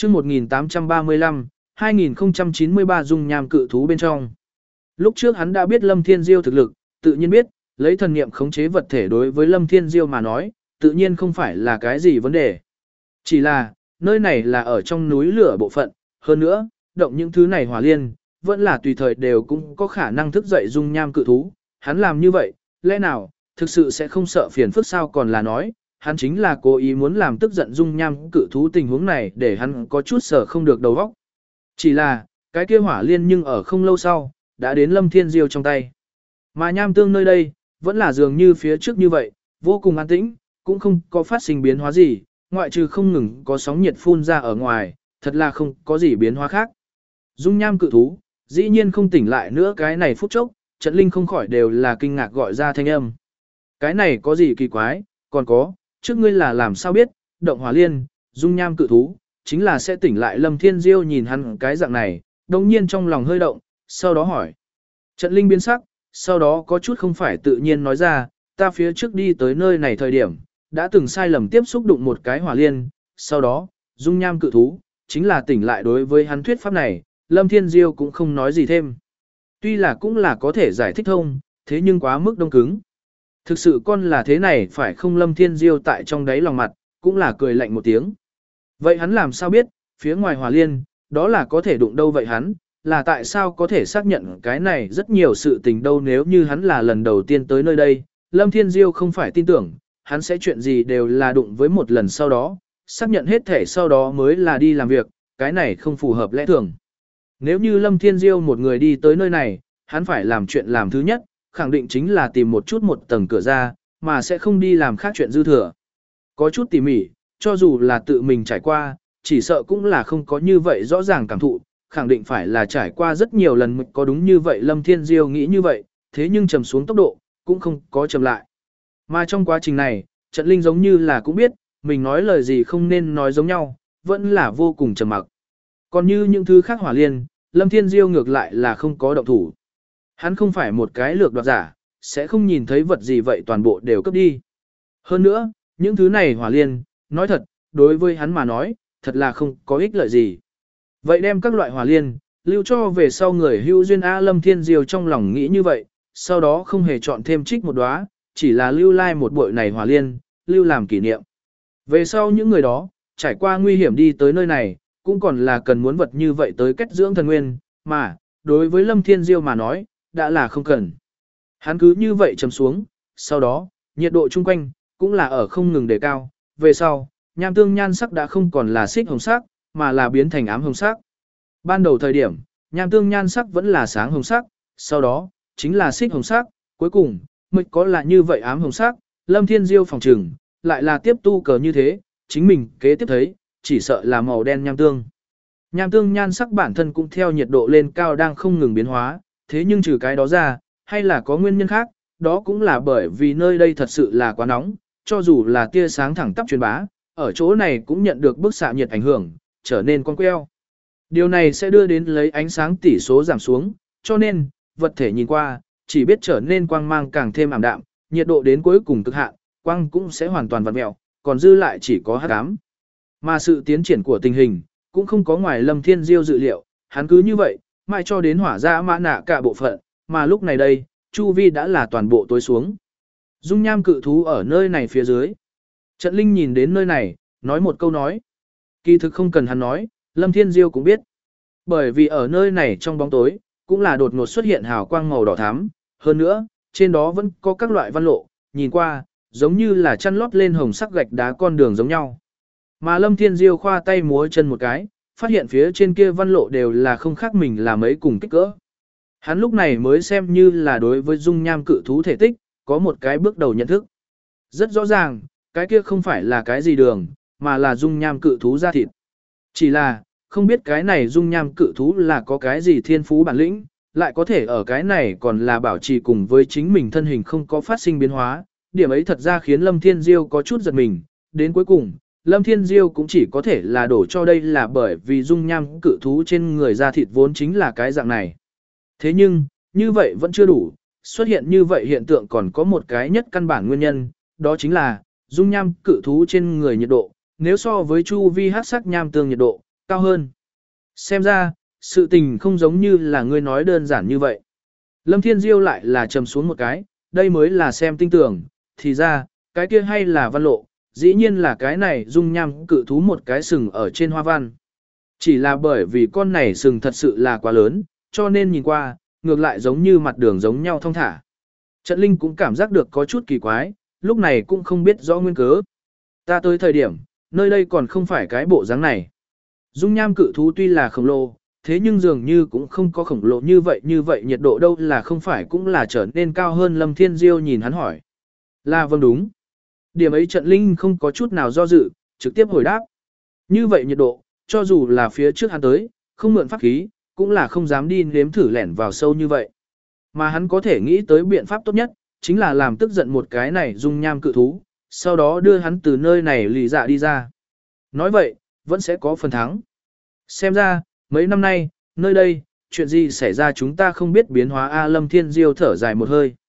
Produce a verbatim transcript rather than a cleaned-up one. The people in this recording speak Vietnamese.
chương một nghìn tám trăm ba mươi lăm, hai nghìn không trăm chín mươi ba dung nham cự thú bên trong. Lúc trước hắn đã biết Lâm Thiên Diêu thực lực, tự nhiên biết, lấy thần niệm khống chế vật thể đối với Lâm Thiên Diêu mà nói, tự nhiên không phải là cái gì vấn đề. Chỉ là, nơi này là ở trong núi lửa bộ phận, hơn nữa, động những thứ này hỏa liên, vẫn là tùy thời đều cũng có khả năng thức dậy dung nham cự thú. Hắn làm như vậy, lẽ nào, thực sự sẽ không sợ phiền phức sao còn là nói, hắn chính là cố ý muốn làm tức giận dung nham cự thú tình huống này để hắn có chút sợ không được đầu óc. Chỉ là, cái kia hỏa liên nhưng ở không lâu sau, đã đến Lâm Thiên Diêu trong tay. Mà nham tương nơi đây, vẫn là dường như phía trước như vậy, vô cùng an tĩnh, cũng không có phát sinh biến hóa gì, ngoại trừ không ngừng có sóng nhiệt phun ra ở ngoài, thật là không có gì biến hóa khác. Dung nham cự thú, dĩ nhiên không tỉnh lại nữa cái này phút chốc, Trận Linh không khỏi đều là kinh ngạc gọi ra thanh âm. Cái này có gì kỳ quái, còn có, trước ngươi là làm sao biết, động hỏa liên, dung nham cự thú, chính là sẽ tỉnh lại. Lâm Thiên Diêu nhìn hắn cái dạng này, đồng nhiên trong lòng hơi động, sau đó hỏi. Trận Linh biến sắc, sau đó có chút không phải tự nhiên nói ra, ta phía trước đi tới nơi này thời điểm, đã từng sai lầm tiếp xúc đụng một cái hỏa liên, sau đó, dung nham cự thú, chính là tỉnh lại. Đối với hắn thuyết pháp này, Lâm Thiên Diêu cũng không nói gì thêm. Tuy là cũng là có thể giải thích thông, thế nhưng quá mức đông cứng. Thực sự con là thế này phải không? Lâm Thiên Diêu tại trong đáy lòng mặt, cũng là cười lạnh một tiếng. Vậy hắn làm sao biết, phía ngoài hỏa liên, đó là có thể đụng đâu vậy hắn, là tại sao có thể xác nhận cái này rất nhiều sự tình đâu? Nếu như hắn là lần đầu tiên tới nơi đây, Lâm Thiên Diêu không phải tin tưởng, hắn sẽ chuyện gì đều là đụng với một lần sau đó, xác nhận hết thể sau đó mới là đi làm việc, cái này không phù hợp lẽ thường. Nếu như Lâm Thiên Diêu một người đi tới nơi này, hắn phải làm chuyện làm thứ nhất, khẳng định chính là tìm một chút một tầng cửa ra, mà sẽ không đi làm khác chuyện dư thừa. Có chút tỉ mỉ, cho dù là tự mình trải qua, chỉ sợ cũng là không có như vậy rõ ràng cảm thụ, khẳng định phải là trải qua rất nhiều lần mới có đúng như vậy. Lâm Thiên Diêu nghĩ như vậy, thế nhưng trầm xuống tốc độ, cũng không có chậm lại. Mà trong quá trình này, Trận Linh giống như là cũng biết, mình nói lời gì không nên nói giống nhau, vẫn là vô cùng trầm mặc. Còn như những thứ khác hỏa liên, Lâm Thiên Diêu ngược lại là không có động thủ. Hắn không phải một cái lược đoạt giả, sẽ không nhìn thấy vật gì vậy toàn bộ đều cướp đi. Hơn nữa, những thứ này hỏa liên, nói thật, đối với hắn mà nói, thật là không có ích lợi gì. Vậy đem các loại hỏa liên, lưu cho về sau người hữu duyên A. Lâm Thiên Diêu trong lòng nghĩ như vậy, sau đó không hề chọn thêm trích một đóa, chỉ là lưu lai like một bội này hỏa liên, lưu làm kỷ niệm. Về sau những người đó, trải qua nguy hiểm đi tới nơi này, cũng còn là cần muốn vật như vậy tới kết dưỡng thần nguyên, mà, đối với Lâm Thiên Diêu mà nói, đã là không cần. Hắn cứ như vậy chầm xuống, sau đó, nhiệt độ chung quanh, cũng là ở không ngừng đề cao, về sau, nham tương nhan sắc đã không còn là xích hồng sắc, mà là biến thành ám hồng sắc. Ban đầu thời điểm, nham tương nhan sắc vẫn là sáng hồng sắc, sau đó, chính là xích hồng sắc, cuối cùng, mới có là như vậy ám hồng sắc. Lâm Thiên Diêu phòng trừng, lại là tiếp tu cờ như thế, chính mình kế tiếp thấy, chỉ sợ là màu đen nham tương. Nham tương nhan sắc bản thân cũng theo nhiệt độ lên cao đang không ngừng biến hóa, thế nhưng trừ cái đó ra, hay là có nguyên nhân khác, đó cũng là bởi vì nơi đây thật sự là quá nóng, cho dù là tia sáng thẳng tắp truyền bá, ở chỗ này cũng nhận được bức xạ nhiệt ảnh hưởng, trở nên con queo. Điều này sẽ đưa đến lấy ánh sáng tỷ số giảm xuống, cho nên, vật thể nhìn qua, chỉ biết trở nên quang mang càng thêm ảm đạm, nhiệt độ đến cuối cùng cực hạn, quang cũng sẽ hoàn toàn vặn mèo, còn dư lại chỉ có hắc ám. Mà sự tiến triển của tình hình, cũng không có ngoài Lâm Thiên Diêu dự liệu, hắn cứ như vậy, mãi cho đến hỏa ra mã nạ cả bộ phận, mà lúc này đây, chu vi đã là toàn bộ tối xuống. Dung nham cự thú ở nơi này phía dưới. Trận Linh nhìn đến nơi này, nói một câu nói. Kỳ thực không cần hắn nói, Lâm Thiên Diêu cũng biết. Bởi vì ở nơi này trong bóng tối, cũng là đột ngột xuất hiện hào quang màu đỏ thắm, hơn nữa, trên đó vẫn có các loại văn lộ, nhìn qua, giống như là chăn lót lên hồng sắc gạch đá con đường giống nhau. Mà Lâm Thiên Diêu khoa tay múa chân một cái, phát hiện phía trên kia văn lộ đều là không khác mình là mấy cùng kích cỡ. Hắn lúc này mới xem như là đối với dung nham cự thú thể tích, có một cái bước đầu nhận thức. Rất rõ ràng, cái kia không phải là cái gì đường, mà là dung nham cự thú da thịt. Chỉ là, không biết cái này dung nham cự thú là có cái gì thiên phú bản lĩnh, lại có thể ở cái này còn là bảo trì cùng với chính mình thân hình không có phát sinh biến hóa. Điểm ấy thật ra khiến Lâm Thiên Diêu có chút giật mình, đến cuối cùng, Lâm Thiên Diêu cũng chỉ có thể là đổ cho đây là bởi vì dung nham cự thú trên người da thịt vốn chính là cái dạng này. Thế nhưng, như vậy vẫn chưa đủ, xuất hiện như vậy hiện tượng còn có một cái nhất căn bản nguyên nhân, đó chính là dung nham cự thú trên người nhiệt độ, nếu so với chu vi hắc sắc nham tương nhiệt độ, cao hơn. Xem ra, sự tình không giống như là ngươi nói đơn giản như vậy. Lâm Thiên Diêu lại là trầm xuống một cái, đây mới là xem tinh tưởng, thì ra, cái kia hay là văn lộ, dĩ nhiên là cái này dung nham cự thú một cái sừng ở trên hoa văn. Chỉ là bởi vì con này sừng thật sự là quá lớn, cho nên nhìn qua, ngược lại giống như mặt đường giống nhau thông thả. Trận Linh cũng cảm giác được có chút kỳ quái, lúc này cũng không biết rõ nguyên cớ. Ta tới thời điểm, nơi đây còn không phải cái bộ dáng này. Dung nham cự thú tuy là khổng lồ, thế nhưng dường như cũng không có khổng lồ như vậy như vậy nhiệt độ đâu là không phải cũng là trở nên cao hơn. Lâm Thiên Diêu nhìn hắn hỏi. Là vâng đúng. Điểm ấy Trận Linh không có chút nào do dự, trực tiếp hồi đáp. Như vậy nhiệt độ, cho dù là phía trước hắn tới, không mượn pháp khí, cũng là không dám đi nếm thử lẻn vào sâu như vậy. Mà hắn có thể nghĩ tới biện pháp tốt nhất, chính là làm tức giận một cái này dung nham cự thú, sau đó đưa hắn từ nơi này lì dạ đi ra. Nói vậy, vẫn sẽ có phần thắng. Xem ra, mấy năm nay, nơi đây, chuyện gì xảy ra chúng ta không biết biến hóa. A Lâm Thiên Diêu thở dài một hơi.